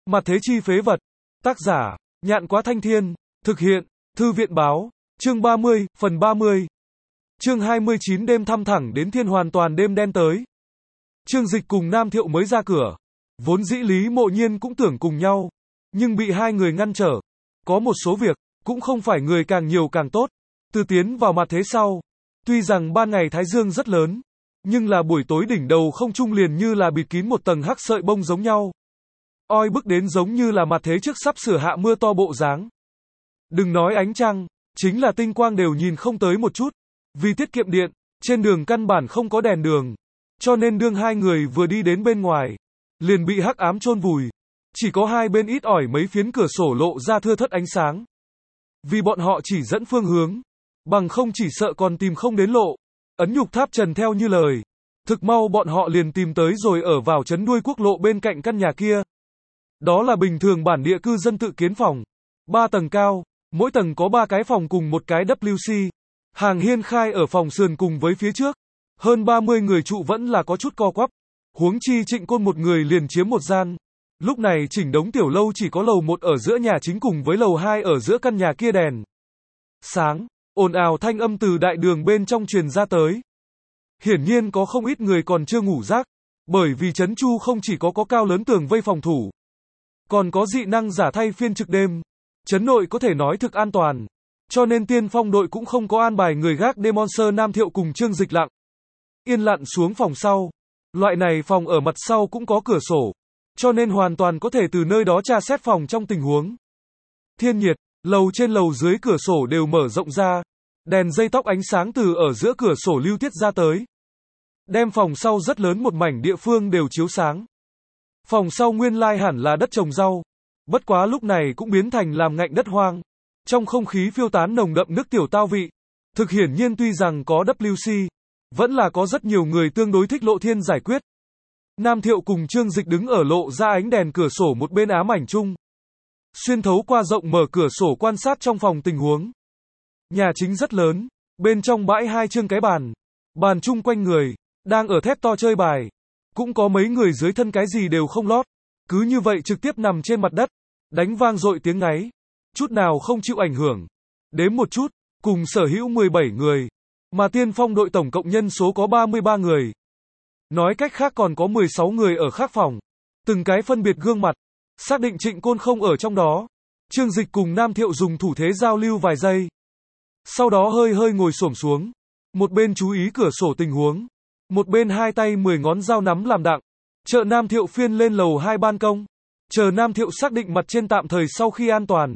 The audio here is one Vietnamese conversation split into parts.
Mặt thế chi phế vật. Tác giả, Nhạn Quá Thanh Thiên. Thực hiện, Thư viện Báo. Chương 30, phần 30. Chương 29 đêm thăm thẳng đến thiên hoàn toàn đêm đen tới. Trương Dịch cùng Nam Thiệu mới ra cửa. Vốn dĩ Lý Mộ Nhiên cũng tưởng cùng nhau. Nhưng bị hai người ngăn trở. Có một số việc, cũng không phải người càng nhiều càng tốt. Từ tiến vào mặt thế sau. Tuy rằng ban ngày thái dương rất lớn. Nhưng là buổi tối đỉnh đầu không trung liền như là bịt kín một tầng hắc sợi bông giống nhau. Oi bức đến giống như là mặt thế trước sắp sửa hạ mưa to bộ dáng. Đừng nói ánh trăng, chính là tinh quang đều nhìn không tới một chút. Vì tiết kiệm điện, trên đường căn bản không có đèn đường. Cho nên đương hai người vừa đi đến bên ngoài, liền bị hắc ám chôn vùi. Chỉ có hai bên ít ỏi mấy phiến cửa sổ lộ ra thưa thớt ánh sáng. Vì bọn họ chỉ dẫn phương hướng, bằng không chỉ sợ còn tìm không đến lộ. Ấn Nhục Tháp Trần theo như lời. Thực mau bọn họ liền tìm tới rồi ở vào trấn đuôi quốc lộ bên cạnh căn nhà kia. Đó là bình thường bản địa cư dân tự kiến phòng. 3 tầng cao, mỗi tầng có 3 cái phòng cùng một cái WC. Hàng hiên khai ở phòng sườn cùng với phía trước. Hơn 30 người trụ vẫn là có chút co quắp. Huống chi Trịnh Côn một người liền chiếm một gian. Lúc này chỉnh đống tiểu lâu chỉ có lầu 1 ở giữa nhà chính cùng với lầu 2 ở giữa căn nhà kia đèn sáng, ồn ào thanh âm từ đại đường bên trong truyền ra tới. Hiển nhiên có không ít người còn chưa ngủ giấc, bởi vì trấn Chu không chỉ có cao lớn tường vây phòng thủ, còn có dị năng giả thay phiên trực đêm. Trấn nội có thể nói thực an toàn, cho nên tiên phong đội cũng không có an bài người gác đêm. Monster Nam Thiệu cùng Trương Dịch lặng yên lặn xuống phòng sau. Loại này phòng ở mặt sau cũng có cửa sổ, cho nên hoàn toàn có thể từ nơi đó tra xét phòng trong tình huống thiên nhiệt. Lầu trên lầu dưới cửa sổ đều mở rộng ra, đèn dây tóc ánh sáng từ ở giữa cửa sổ lưu tiết ra tới, đem phòng sau rất lớn một mảnh địa phương đều chiếu sáng. Phòng sau nguyên lai hẳn là đất trồng rau, bất quá lúc này cũng biến thành làm ngạnh đất hoang. Trong không khí phiêu tán nồng đậm nước tiểu tao vị. Thực hiển nhiên tuy rằng có WC, vẫn là có rất nhiều người tương đối thích lộ thiên giải quyết. Nam Thiệu cùng Trương Dịch đứng ở lộ ra ánh đèn cửa sổ một bên ám ảnh chung. Xuyên thấu qua rộng mở cửa sổ quan sát trong phòng tình huống. Nhà chính rất lớn, bên trong bãi 2 chương cái bàn. Bàn chung quanh người, đang ở thét to chơi bài. Cũng có mấy người dưới thân cái gì đều không lót. Cứ như vậy trực tiếp nằm trên mặt đất, đánh vang dội tiếng ngáy. Chút nào không chịu ảnh hưởng. Đếm một chút, cùng sở hữu 17 người. Mà tiên phong đội tổng cộng nhân số có 33 người. Nói cách khác còn có 16 người ở khác phòng. Từng cái phân biệt gương mặt. Xác định Trịnh Côn không ở trong đó. Trương Dịch cùng Nam Thiệu dùng thủ thế giao lưu vài giây. Sau đó hơi hơi ngồi xổm xuống. Một bên chú ý cửa sổ tình huống. Một bên hai tay 10 ngón dao nắm làm đặng. Chờ Nam Thiệu phiên lên lầu 2 ban công. Chờ Nam Thiệu xác định mặt trên tạm thời sau khi an toàn.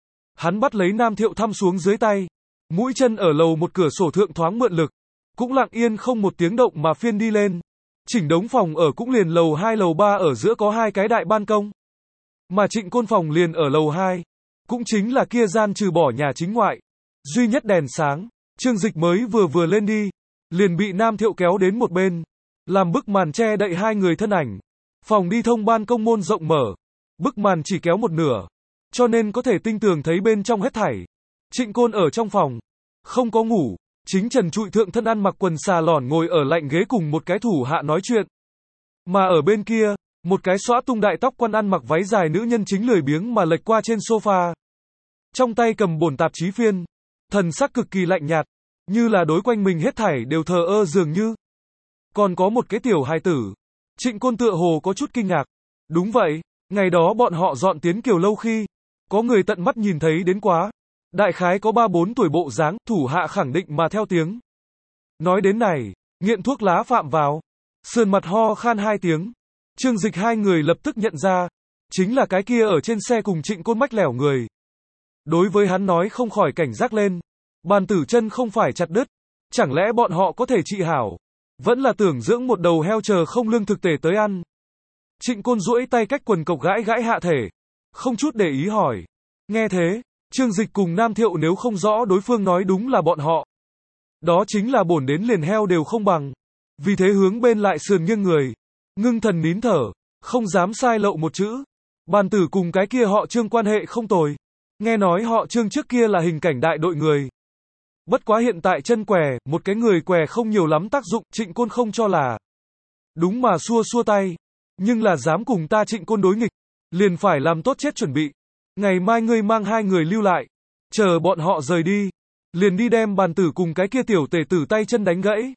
Hắn bắt lấy Nam Thiệu thăm xuống dưới tay. Mũi chân ở lầu một cửa sổ thượng thoáng mượn lực. Cũng lặng yên không một tiếng động mà phiên đi lên. Chỉnh đống phòng ở cũng liền lầu 2 lầu 3 ở giữa có 2 cái đại ban công. Mà Trịnh Côn phòng liền ở lầu 2. Cũng chính là kia gian trừ bỏ nhà chính ngoại. Duy nhất đèn sáng. Trương Dịch mới vừa lên đi. Liền bị Nam Thiệu kéo đến một bên. Làm bức màn che đậy hai người thân ảnh. Phòng đi thông ban công môn rộng mở. Bức màn chỉ kéo một nửa. Cho nên có thể tinh tường thấy bên trong hết thảy. Trịnh Côn ở trong phòng. Không có ngủ. Chính trần trụi thượng thân ăn mặc quần xà lỏn ngồi ở lạnh ghế cùng một cái thủ hạ nói chuyện. Mà ở bên kia, một cái xõa tung đại tóc quan ăn mặc váy dài nữ nhân chính lười biếng mà lệch qua trên sofa. Trong tay cầm bổn tạp chí phiên. Thần sắc cực kỳ lạnh nhạt. Như là đối quanh mình hết thảy đều thờ ơ dường như. Còn có một cái tiểu hài tử. Trịnh Côn tựa hồ có chút kinh ngạc. Đúng vậy, ngày đó bọn họ dọn tiến Kiều Lâu khi, có người tận mắt nhìn thấy đến quá. Đại khái có 3-4 tuổi bộ dáng, thủ hạ khẳng định mà theo tiếng. Nói đến này, nghiện thuốc lá phạm vào. Sườn mặt ho khan 2 tiếng. Trương Dịch hai người lập tức nhận ra. Chính là cái kia ở trên xe cùng Trịnh Côn mách lẻo người. Đối với hắn nói không khỏi cảnh giác lên. Bàn tử chân không phải chặt đứt. Chẳng lẽ bọn họ có thể trị hảo. Vẫn là tưởng dưỡng một đầu heo chờ không lương thực tể tới ăn. Trịnh Côn duỗi tay cách quần cộc gãi gãi hạ thể. Không chút để ý hỏi. Nghe thế, Trương Dịch cùng Nam Thiệu nếu không rõ đối phương nói đúng là bọn họ. Đó chính là bổn đến liền heo đều không bằng. Vì thế hướng bên lại sườn nghiêng người. Ngưng thần nín thở. Không dám sai lậu một chữ. Bàn tử cùng cái kia họ Trương quan hệ không tồi. Nghe nói họ Trương trước kia là hình cảnh đại đội người. Bất quá hiện tại chân què, một cái người què không nhiều lắm tác dụng. Trịnh Côn không cho là đúng mà xua xua tay. Nhưng là dám cùng ta Trịnh Côn đối nghịch. liền phải làm tốt chết chuẩn bị. Ngày mai ngươi mang hai người lưu lại, chờ bọn họ rời đi, liền đi đem bàn tử cùng cái kia tiểu tể tử tay chân đánh gãy.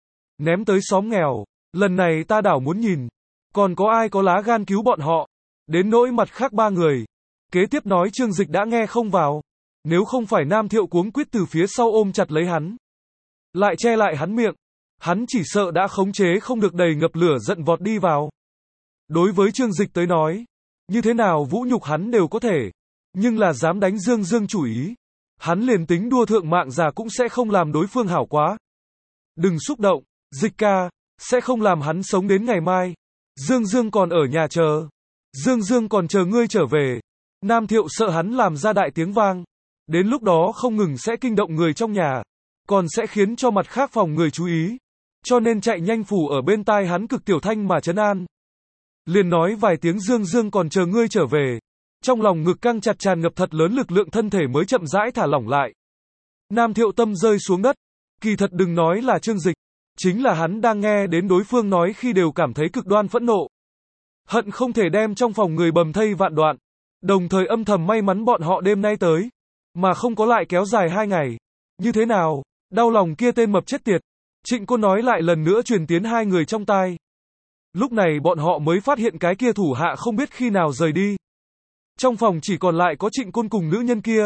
Ném tới xóm nghèo, lần này ta đảo muốn nhìn, còn có ai có lá gan cứu bọn họ. Đến nỗi mặt khác ba người. Kế tiếp nói Trương Dịch đã nghe không vào. Nếu không phải Nam Thiệu cuống quýt từ phía sau ôm chặt lấy hắn, lại che lại hắn miệng, hắn chỉ sợ đã khống chế không được đầy ngập lửa giận vọt đi vào. Đối với Trương Dịch tới nói, như thế nào vũ nhục hắn đều có thể, nhưng là dám đánh Dương Dương chủ ý, hắn liền tính đua thượng mạng già cũng sẽ không làm đối phương hảo quá. Đừng xúc động, Dịch ca, sẽ không làm hắn sống đến ngày mai. Dương Dương còn ở nhà chờ. Dương Dương còn chờ ngươi trở về. Nam Thiệu sợ hắn làm ra đại tiếng vang. Đến lúc đó không ngừng sẽ kinh động người trong nhà, còn sẽ khiến cho mặt khác phòng người chú ý. Cho nên chạy nhanh phủ ở bên tai hắn cực tiểu thanh mà trấn an. Liền nói vài tiếng Dương Dương còn chờ ngươi trở về. Trong lòng ngực căng chặt tràn ngập thật lớn lực lượng thân thể mới chậm rãi thả lỏng lại. Nam Thiệu tâm rơi xuống đất. Kỳ thật đừng nói là Trương Dịch, chính là hắn đang nghe đến đối phương nói khi đều cảm thấy cực đoan phẫn nộ. Hận không thể đem trong phòng người bầm thây vạn đoạn. Đồng thời âm thầm may mắn bọn họ đêm nay tới, mà không có lại kéo dài 2 ngày. Như thế nào? Đau lòng kia tên mập chết tiệt. Trịnh Côn nói lại lần nữa truyền tiến hai người trong tai. Lúc này bọn họ mới phát hiện cái kia thủ hạ không biết khi nào rời đi. Trong phòng chỉ còn lại có Trịnh Côn cùng nữ nhân kia.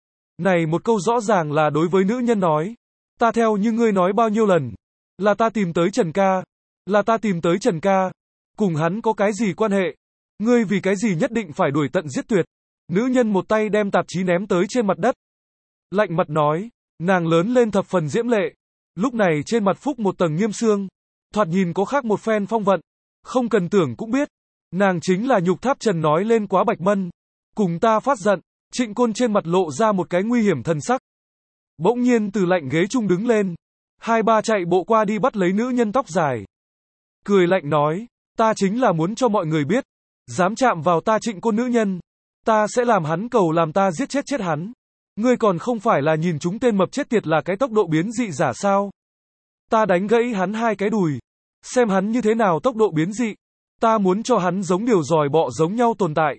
Này một câu rõ ràng là đối với nữ nhân nói. Ta theo như ngươi nói bao nhiêu lần. Là ta tìm tới Trần ca. Là ta tìm tới Trần ca. Cùng hắn có cái gì quan hệ? Ngươi vì cái gì nhất định phải đuổi tận giết tuyệt? Nữ nhân một tay đem tạp chí ném tới trên mặt đất. Lạnh mặt nói. Nàng lớn lên thập phần diễm lệ. Lúc này trên mặt phúc một tầng nghiêm xương. Thoạt nhìn có khác một phen phong vận. Không cần tưởng cũng biết. Nàng chính là Nhục Tháp Trần nói lên quá Bạch Mân. Cùng ta phát giận. Trịnh Côn trên mặt lộ ra một cái nguy hiểm thần sắc. Bỗng nhiên từ lạnh ghế chung đứng lên. 2-3 chạy bộ qua đi bắt lấy nữ nhân tóc dài. Cười lạnh nói. Ta chính là muốn cho mọi người biết. Dám chạm vào ta Trịnh Côn nữ nhân. Ta sẽ làm hắn cầu làm ta giết chết hắn. Ngươi còn không phải là nhìn chúng tên mập chết tiệt là cái tốc độ biến dị giả sao? Ta đánh gãy hắn 2 cái đùi. Xem hắn như thế nào tốc độ biến dị. Ta muốn cho hắn giống điều giòi bọ giống nhau tồn tại.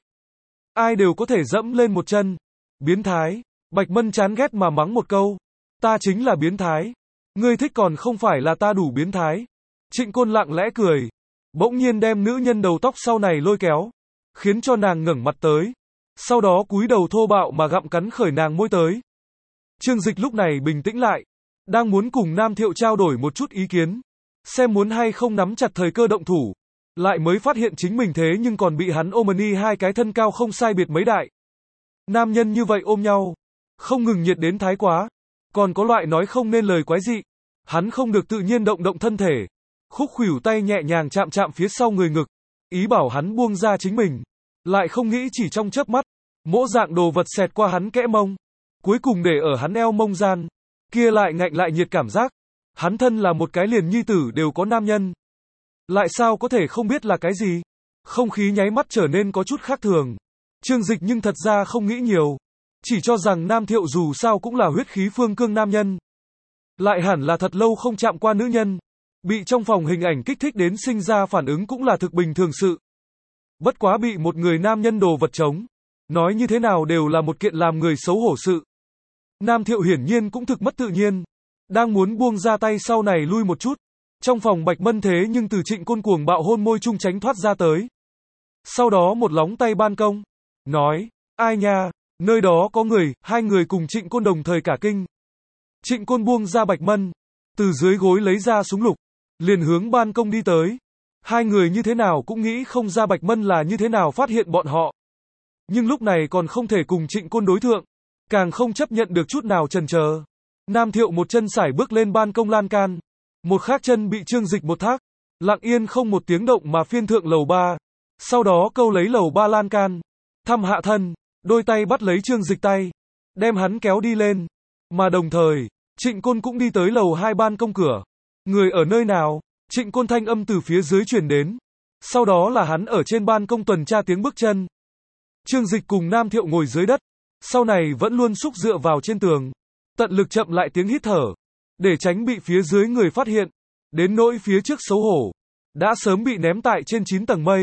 Ai đều có thể dẫm lên một chân. Biến thái. Bạch Mân chán ghét mà mắng một câu. Ta chính là biến thái. Ngươi thích còn không phải là ta đủ biến thái. Trịnh Côn lặng lẽ cười. Bỗng nhiên đem nữ nhân đầu tóc sau này lôi kéo. Khiến cho nàng ngẩng mặt tới. Sau đó cúi đầu thô bạo mà gặm cắn khởi nàng môi tới. Trương Dịch lúc này bình tĩnh lại. Đang muốn cùng Nam Thiệu trao đổi một chút ý kiến. Xem muốn hay không nắm chặt thời cơ động thủ. Lại mới phát hiện chính mình thế nhưng còn bị hắn ôm ni 2 cái thân cao không sai biệt mấy đại. Nam nhân như vậy ôm nhau. Không ngừng nhiệt đến thái quá. Còn có loại nói không nên lời quái dị. Hắn không được tự nhiên động động thân thể. Khúc khuỷu tay nhẹ nhàng chạm chạm phía sau người ngực. Ý bảo hắn buông ra chính mình. Lại không nghĩ chỉ trong chớp mắt. Mỗ dạng đồ vật xẹt qua hắn kẽ mông. Cuối cùng để ở hắn eo mông gian. Kia lại ngạnh lại nhiệt cảm giác. Hắn thân là một cái liền nhi tử đều có nam nhân. Lại sao có thể không biết là cái gì? Không khí nháy mắt trở nên có chút khác thường. Trương Dịch nhưng thật ra không nghĩ nhiều. Chỉ cho rằng Nam Thiệu dù sao cũng là huyết khí phương cương nam nhân. Lại hẳn là thật lâu không chạm qua nữ nhân. Bị trong phòng hình ảnh kích thích đến sinh ra phản ứng cũng là thực bình thường sự. Bất quá bị một người nam nhân đồ vật chống. Nói như thế nào đều là một kiện làm người xấu hổ sự. Nam Thiệu hiển nhiên cũng thực mất tự nhiên. Đang muốn buông ra tay sau này lui một chút. Trong phòng Bạch Mân thế nhưng từ Trịnh Côn cuồng bạo hôn môi chung tránh thoát ra tới. Sau đó một lóng tay ban công. Nói, ai nha, nơi đó có người, 2 người cùng Trịnh Côn đồng thời cả kinh. Trịnh Côn buông ra Bạch Mân. Từ dưới gối lấy ra súng lục. Liền hướng ban công đi tới. 2 người như thế nào cũng nghĩ không ra Bạch Mân là như thế nào phát hiện bọn họ. Nhưng lúc này còn không thể cùng Trịnh Côn đối thượng. Càng không chấp nhận được chút nào chần chờ. Nam Thiệu một chân sải bước lên ban công lan can. Một khác chân bị Trương Dịch một thác. Lặng yên không một tiếng động mà phiên thượng lầu 3. Sau đó câu lấy lầu 3 lan can. Thăm hạ thân. Đôi tay bắt lấy Trương Dịch tay. Đem hắn kéo đi lên. Mà đồng thời, Trịnh Côn cũng đi tới lầu 2 ban công cửa. Người ở nơi nào? Trịnh Côn thanh âm từ phía dưới truyền đến. Sau đó là hắn ở trên ban công tuần tra tiếng bước chân. Trương Dịch cùng Nam Thiệu ngồi dưới đất. Sau này vẫn luôn xúc dựa vào trên tường. Tận lực chậm lại tiếng hít thở. Để tránh bị phía dưới người phát hiện. Đến nỗi phía trước xấu hổ. Đã sớm bị ném tại trên 9 tầng mây.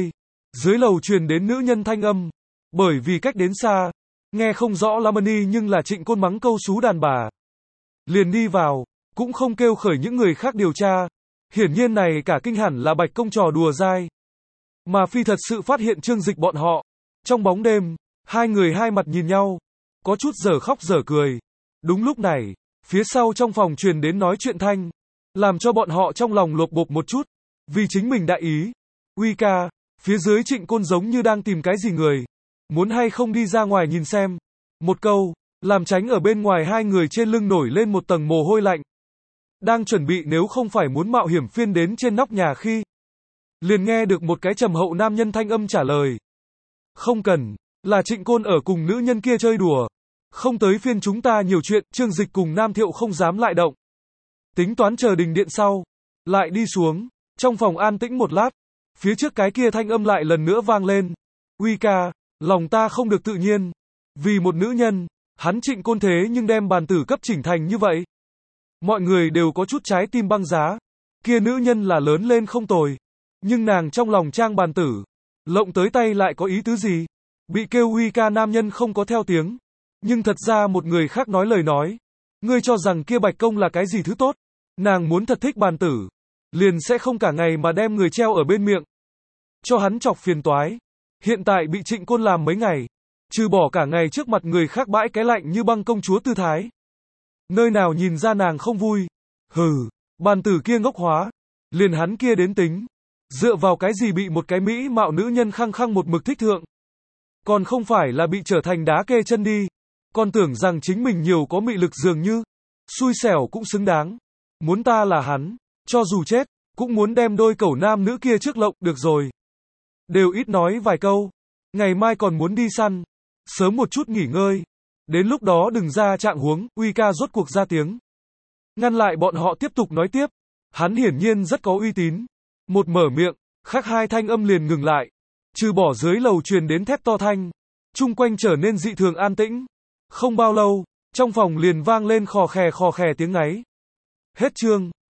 Dưới lầu truyền đến nữ nhân thanh âm. Bởi vì cách đến xa, nghe không rõ Lamani nhưng là Trịnh Côn mắng câu xú đàn bà. Liền đi vào, cũng không kêu khởi những người khác điều tra. Hiển nhiên này cả kinh hẳn là Bạch Công trò đùa dai. Mà Phi thật sự phát hiện Trương Dịch bọn họ. Trong bóng đêm, hai người hai mặt nhìn nhau, có chút dở khóc dở cười. Đúng lúc này, phía sau trong phòng truyền đến nói chuyện thanh, làm cho bọn họ trong lòng lột bột một chút, vì chính mình đại ý. Uy ca, phía dưới Trịnh Côn giống như đang tìm cái gì người, muốn hay không đi ra ngoài nhìn xem. Một câu, làm tránh ở bên ngoài hai người trên lưng nổi lên một tầng mồ hôi lạnh. Đang chuẩn bị nếu không phải muốn mạo hiểm phiên đến trên nóc nhà khi, liền nghe được một cái trầm hậu nam nhân thanh âm trả lời. Không cần, là Trịnh Côn ở cùng nữ nhân kia chơi đùa. Không tới phiên chúng ta nhiều chuyện, Trương Dịch cùng Nam Thiệu không dám lại động. Tính toán chờ đình điện sau, lại đi xuống, trong phòng an tĩnh một lát, phía trước cái kia thanh âm lại lần nữa vang lên. Uy ca, lòng ta không được tự nhiên. Vì một nữ nhân, hắn Trịnh Côn thế nhưng đem bàn tử cấp chỉnh thành như vậy. Mọi người đều có chút trái tim băng giá. Kia nữ nhân là lớn lên không tồi. Nhưng nàng trong lòng trang bàn tử, lộng tới tay lại có ý tứ gì? Bị kêu uy ca nam nhân không có theo tiếng. Nhưng thật ra một người khác nói lời nói. Ngươi cho rằng kia Bạch Công là cái gì thứ tốt? Nàng muốn thật thích bàn tử, liền sẽ không cả ngày mà đem người treo ở bên miệng. Cho hắn chọc phiền toái. Hiện tại bị Trịnh Côn làm mấy ngày. Trừ bỏ cả ngày trước mặt người khác bãi cái lạnh như băng công chúa tư thái. Nơi nào nhìn ra nàng không vui. Hừ, bàn tử kia ngốc hóa. Liền hắn kia đến tính. Dựa vào cái gì bị một cái mỹ mạo nữ nhân khăng khăng một mực thích thượng. Còn không phải là bị trở thành đá kê chân đi. Còn tưởng rằng chính mình nhiều có mị lực dường như. Xui xẻo cũng xứng đáng. Muốn ta là hắn, cho dù chết, cũng muốn đem đôi cẩu nam nữ kia trước lộng, được rồi. Đều ít nói vài câu. Ngày mai còn muốn đi săn. Sớm một chút nghỉ ngơi. Đến lúc đó đừng ra trạng huống, uy ca rốt cuộc ra tiếng. Ngăn lại bọn họ tiếp tục nói tiếp. Hắn hiển nhiên rất có uy tín. Một mở miệng, khác hai thanh âm liền ngừng lại. Trừ bỏ dưới lầu truyền đến thét to thanh. Chung quanh trở nên dị thường an tĩnh. Không bao lâu, trong phòng liền vang lên khò khè tiếng ngáy. Hết chương.